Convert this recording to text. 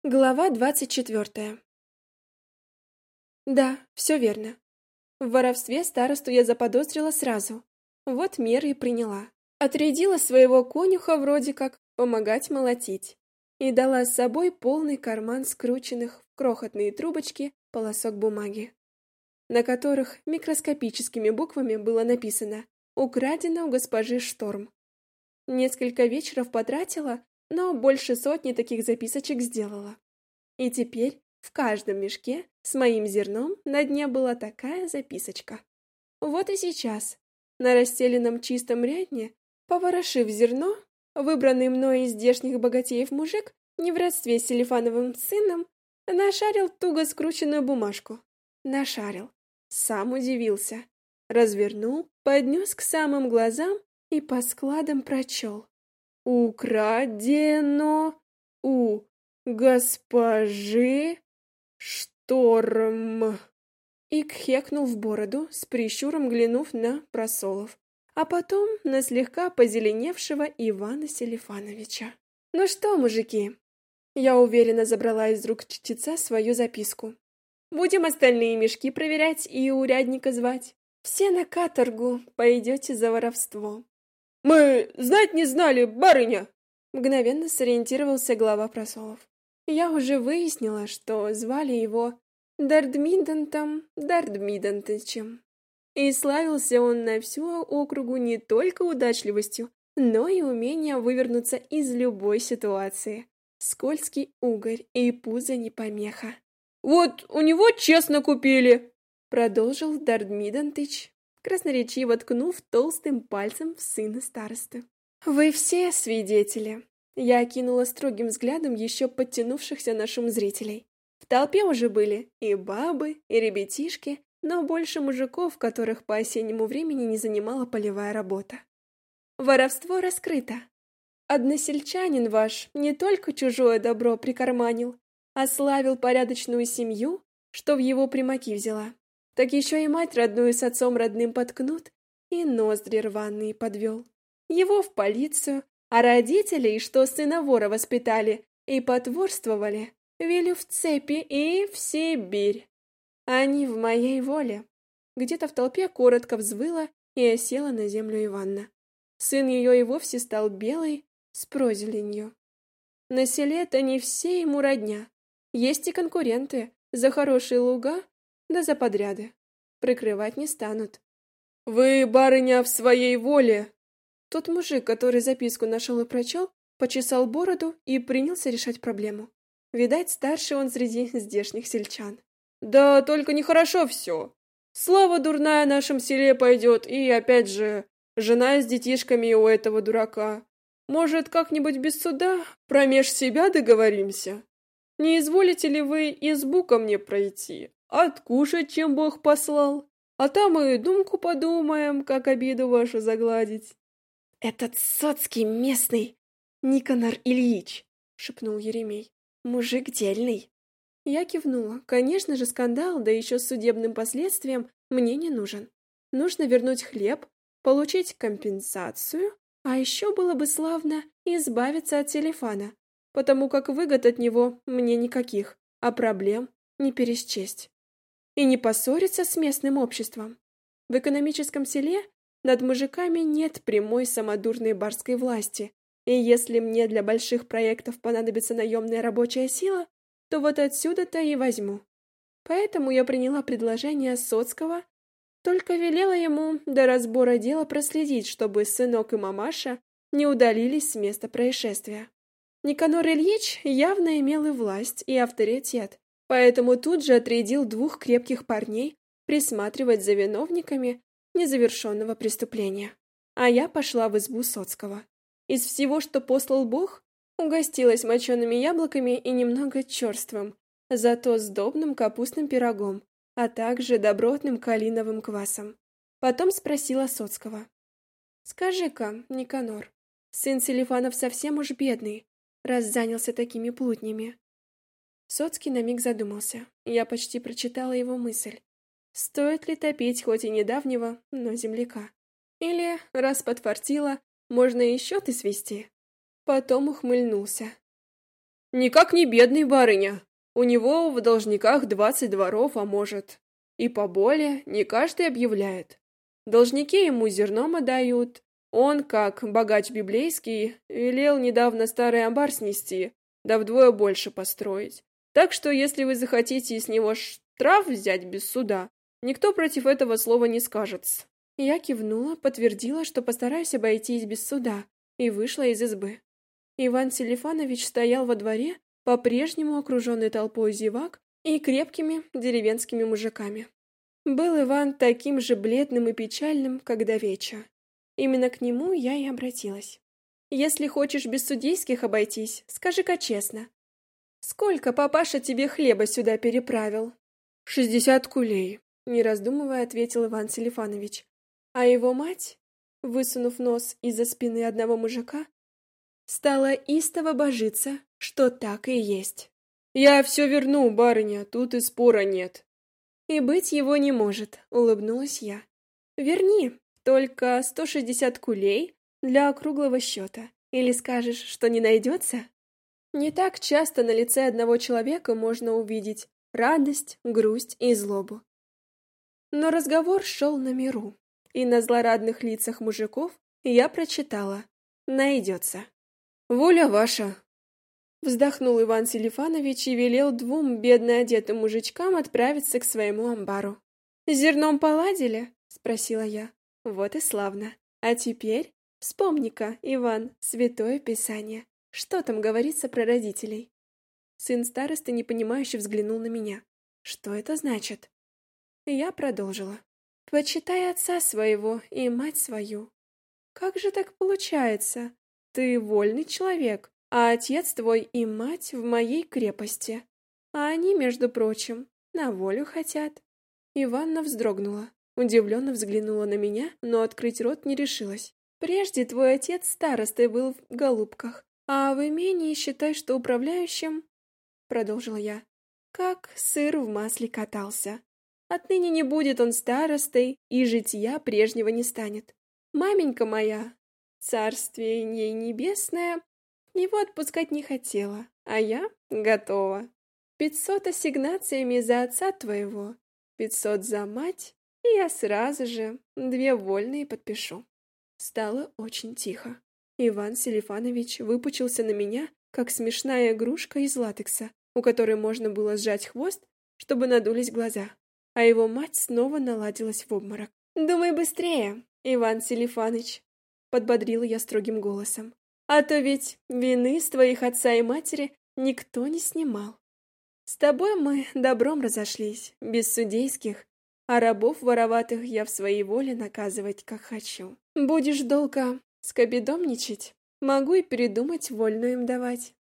Глава 24. Да, все верно. В воровстве старосту я заподозрила сразу. Вот меры и приняла. Отрядила своего конюха вроде как помогать молотить. И дала с собой полный карман скрученных в крохотные трубочки полосок бумаги, на которых микроскопическими буквами было написано «Украдено у госпожи Шторм». Несколько вечеров потратила, но больше сотни таких записочек сделала. И теперь в каждом мешке с моим зерном на дне была такая записочка. Вот и сейчас, на расстеленном чистом рядне, поворошив зерно, выбранный мной из здешних богатеев мужик, не в родстве с Селифановым сыном, нашарил туго скрученную бумажку. Нашарил. Сам удивился. Развернул, поднес к самым глазам и по складам прочел. «Украдено у госпожи Шторм». И кхекнул в бороду, с прищуром глянув на Просолов, а потом на слегка позеленевшего Ивана Селифановича. «Ну что, мужики?» Я уверенно забрала из рук чтеца свою записку. «Будем остальные мешки проверять и урядника звать. Все на каторгу пойдете за воровство». «Мы знать не знали, барыня!» Мгновенно сориентировался глава Просолов. Я уже выяснила, что звали его Дардмидантом Дардмидантычем. И славился он на всю округу не только удачливостью, но и умением вывернуться из любой ситуации. Скользкий угорь и пузо не помеха. «Вот у него честно купили!» Продолжил Дардмидантыч, красноречиво ткнув толстым пальцем в сына старосты. «Вы все свидетели!» Я окинула строгим взглядом еще подтянувшихся на шум зрителей. В толпе уже были и бабы, и ребятишки, но больше мужиков, которых по осеннему времени не занимала полевая работа. Воровство раскрыто. Односельчанин ваш не только чужое добро прикарманил, а славил порядочную семью, что в его примаки взяла, так еще и мать родную с отцом родным подкнут и ноздри рваные подвел. Его в полицию, а родителей, что сына вора воспитали и потворствовали, велю в цепи и в Сибирь. Они в моей воле. Где-то в толпе коротко взвыла и осела на землю Иванна. Сын ее и вовсе стал белый, с прозеленью. На селе-то не все ему родня. Есть и конкуренты за хорошие луга, да за подряды. Прикрывать не станут. «Вы, барыня, в своей воле!» Тот мужик, который записку нашел и прочел, почесал бороду и принялся решать проблему. Видать, старший он среди здешних сельчан. «Да только нехорошо все. Слава дурная в нашем селе пойдет, и опять же, жена с детишками у этого дурака. Может, как-нибудь без суда промеж себя договоримся? Не изволите ли вы избу ко мне пройти, откушать, чем Бог послал? А там и думку подумаем, как обиду вашу загладить». «Этот соцкий местный Никонор Ильич», — шепнул Еремей. «Мужик дельный». Я кивнула. Конечно же, скандал, да еще с судебным последствием, мне не нужен. Нужно вернуть хлеб, получить компенсацию, а еще было бы славно избавиться от Селифана, потому как выгод от него мне никаких, а проблем не пересчесть. И не поссориться с местным обществом. В экономическом селе над мужиками нет прямой самодурной барской власти, и если мне для больших проектов понадобится наемная рабочая сила, то вот отсюда-то и возьму. Поэтому я приняла предложение Соцкого, только велела ему до разбора дела проследить, чтобы сынок и мамаша не удалились с места происшествия. Никанор Ильич явно имел и власть, и авторитет, поэтому тут же отрядил 2 крепких парней присматривать за виновниками незавершенного преступления. А я пошла в избу Соцкого. Из всего, что послал Бог, угостилась мочеными яблоками и немного черствым, зато сдобным капустным пирогом, а также добротным калиновым квасом. Потом спросила Соцкого. «Скажи-ка, Никанор, сын Селифанов совсем уж бедный, раз занялся такими плутнями?» Соцкий на миг задумался. Я почти прочитала его мысль. Стоит ли топить хоть и недавнего, но земляка? Или, раз подфартило, можно и счеты свести? Потом ухмыльнулся. Никак не бедный, барыня. У него в должниках 20 дворов, а может, и поболее, не каждый объявляет. Должники ему зерном отдают. Он, как богач библейский, велел недавно старый амбар снести, да вдвое больше построить. Так что, если вы захотите с него штраф взять без суда, никто против этого слова не скажет. Я кивнула, подтвердила, что постараюсь обойтись без суда, и вышла из избы. Иван Селифанович стоял во дворе, по-прежнему окруженный толпой зевак и крепкими деревенскими мужиками. Был Иван таким же бледным и печальным, как давеча. Именно к нему я и обратилась. «Если хочешь без судейских обойтись, скажи-ка честно. Сколько папаша тебе хлеба сюда переправил?» 60 кулей, не раздумывая, ответил Иван Селифанович. А его мать, высунув нос из-за спины одного мужика, стала истово божиться, что так и есть. «Я все верну, барыня, тут и спора нет». «И быть его не может», — улыбнулась я. «Верни, только 160 кулей для округлого счета. Или скажешь, что не найдется?» Не так часто на лице одного человека можно увидеть радость, грусть и злобу. Но разговор шел на миру, и на злорадных лицах мужиков я прочитала: «Найдется». «Воля ваша!» Вздохнул Иван Селифанович и велел двум бедно одетым мужичкам отправиться к своему амбару. «С зерном поладили?» — спросила я. «Вот и славно. А теперь вспомни-ка, Иван, Святое Писание. Что там говорится про родителей?» Сын старосты непонимающе взглянул на меня. «Что это значит?» Я продолжила. «Почитай отца своего и мать свою». «Как же так получается? Ты вольный человек, а отец твой и мать в моей крепости. А они, между прочим, на волю хотят». Иванна вздрогнула, удивленно взглянула на меня, но открыть рот не решилась. «Прежде твой отец старостой был в Голубках, а в имении считай, что управляющим...» Продолжила я. «Как сыр в масле катался. Отныне не будет он старостой, и житья прежнего не станет. Маменька моя, царствие ей небесное, его отпускать не хотела, а я готова. 500 ассигнациями за отца твоего, 500 за мать, и я сразу же 2 вольные подпишу». Стало очень тихо. Иван Селифанович выпучился на меня, как смешная игрушка из латекса, у которой можно было сжать хвост, чтобы надулись глаза. А его мать снова наладилась в обморок. «Думай быстрее, Иван Селифаныч», — подбодрила я строгим голосом. «А то ведь вины с твоих отца и матери никто не снимал. С тобой мы добром разошлись, без судейских, а рабов вороватых я в своей воле наказывать, как хочу. Будешь долго скобидомничать, могу и передумать вольную им давать».